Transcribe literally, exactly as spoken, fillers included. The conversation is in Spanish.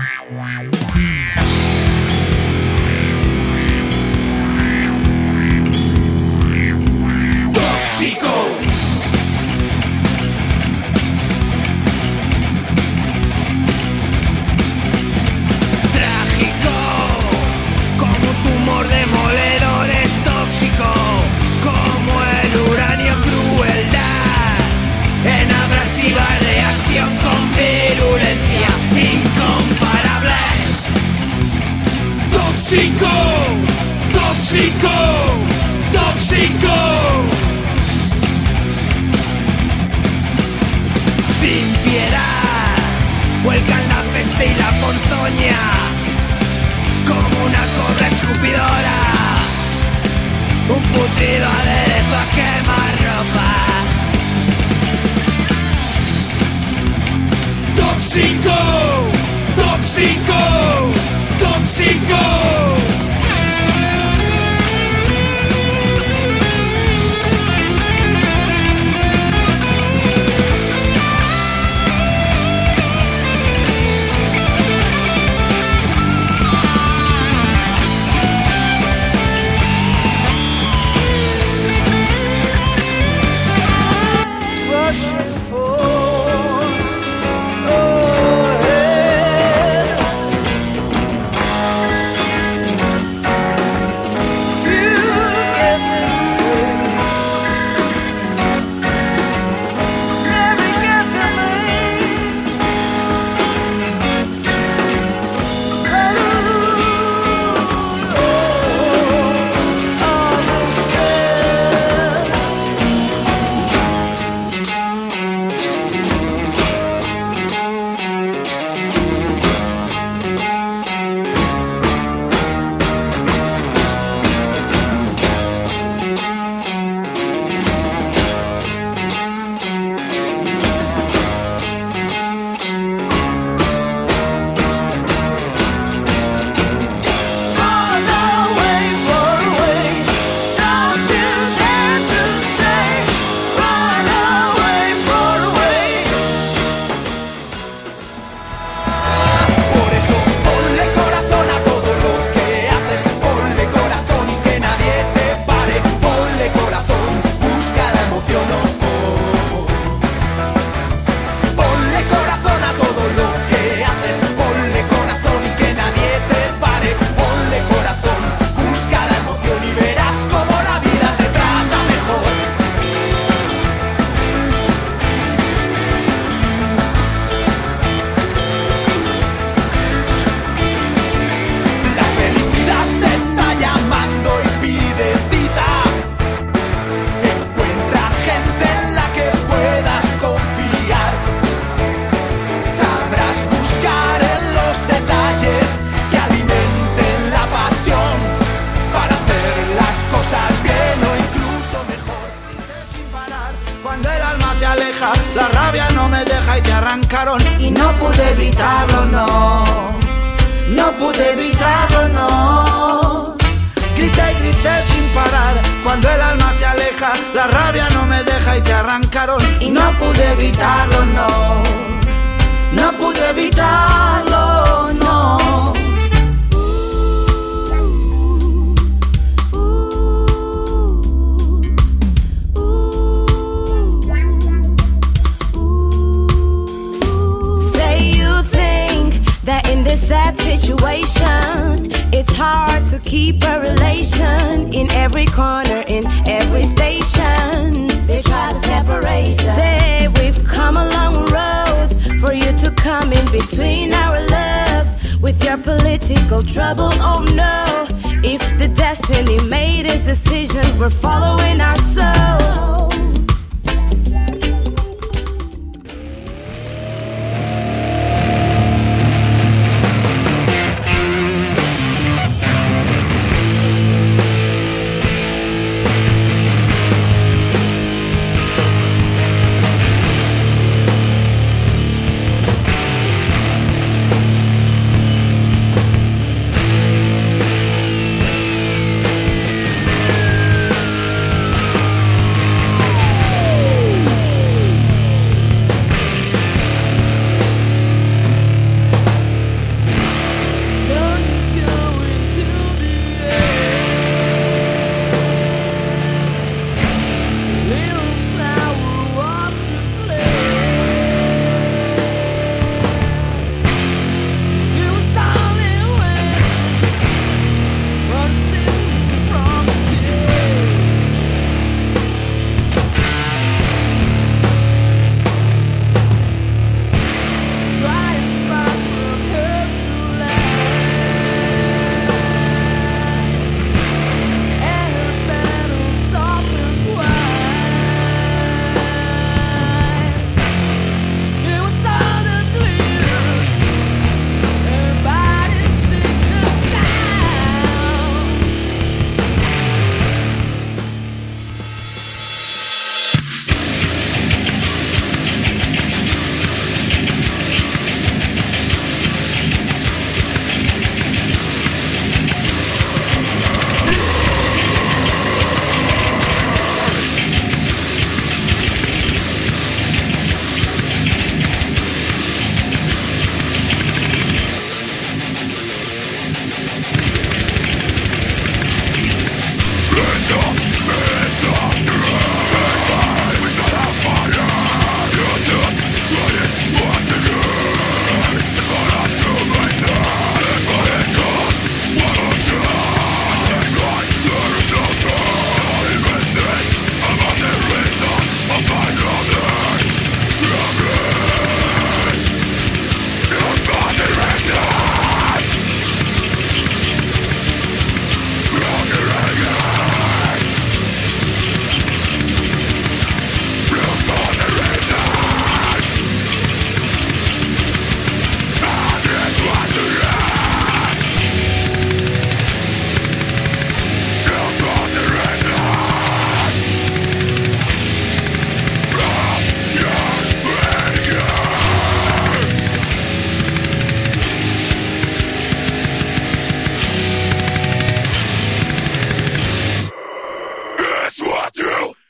Tóxico, tóxico, tóxico. Sin piedad, vuelcan la peste y la ponzoña como una cobra escupidora. Un putrido aderezo a quemar ropa. Tóxico, tóxico, tóxico. La rabia no me deja y te arrancaron y no pude evitarlo, no. No pude evitarlo, no. Grité y grité sin parar cuando el alma se aleja. La rabia no me deja y te arrancaron y no pude evitarlo, no. No pude evitarlo, no. In this sad situation, it's hard to keep a relation. In every corner, in every station, they try to separate us. Say we've come a long road for you to come in between our love with your political trouble. Oh no, if the destiny made its decision, we're following our soul.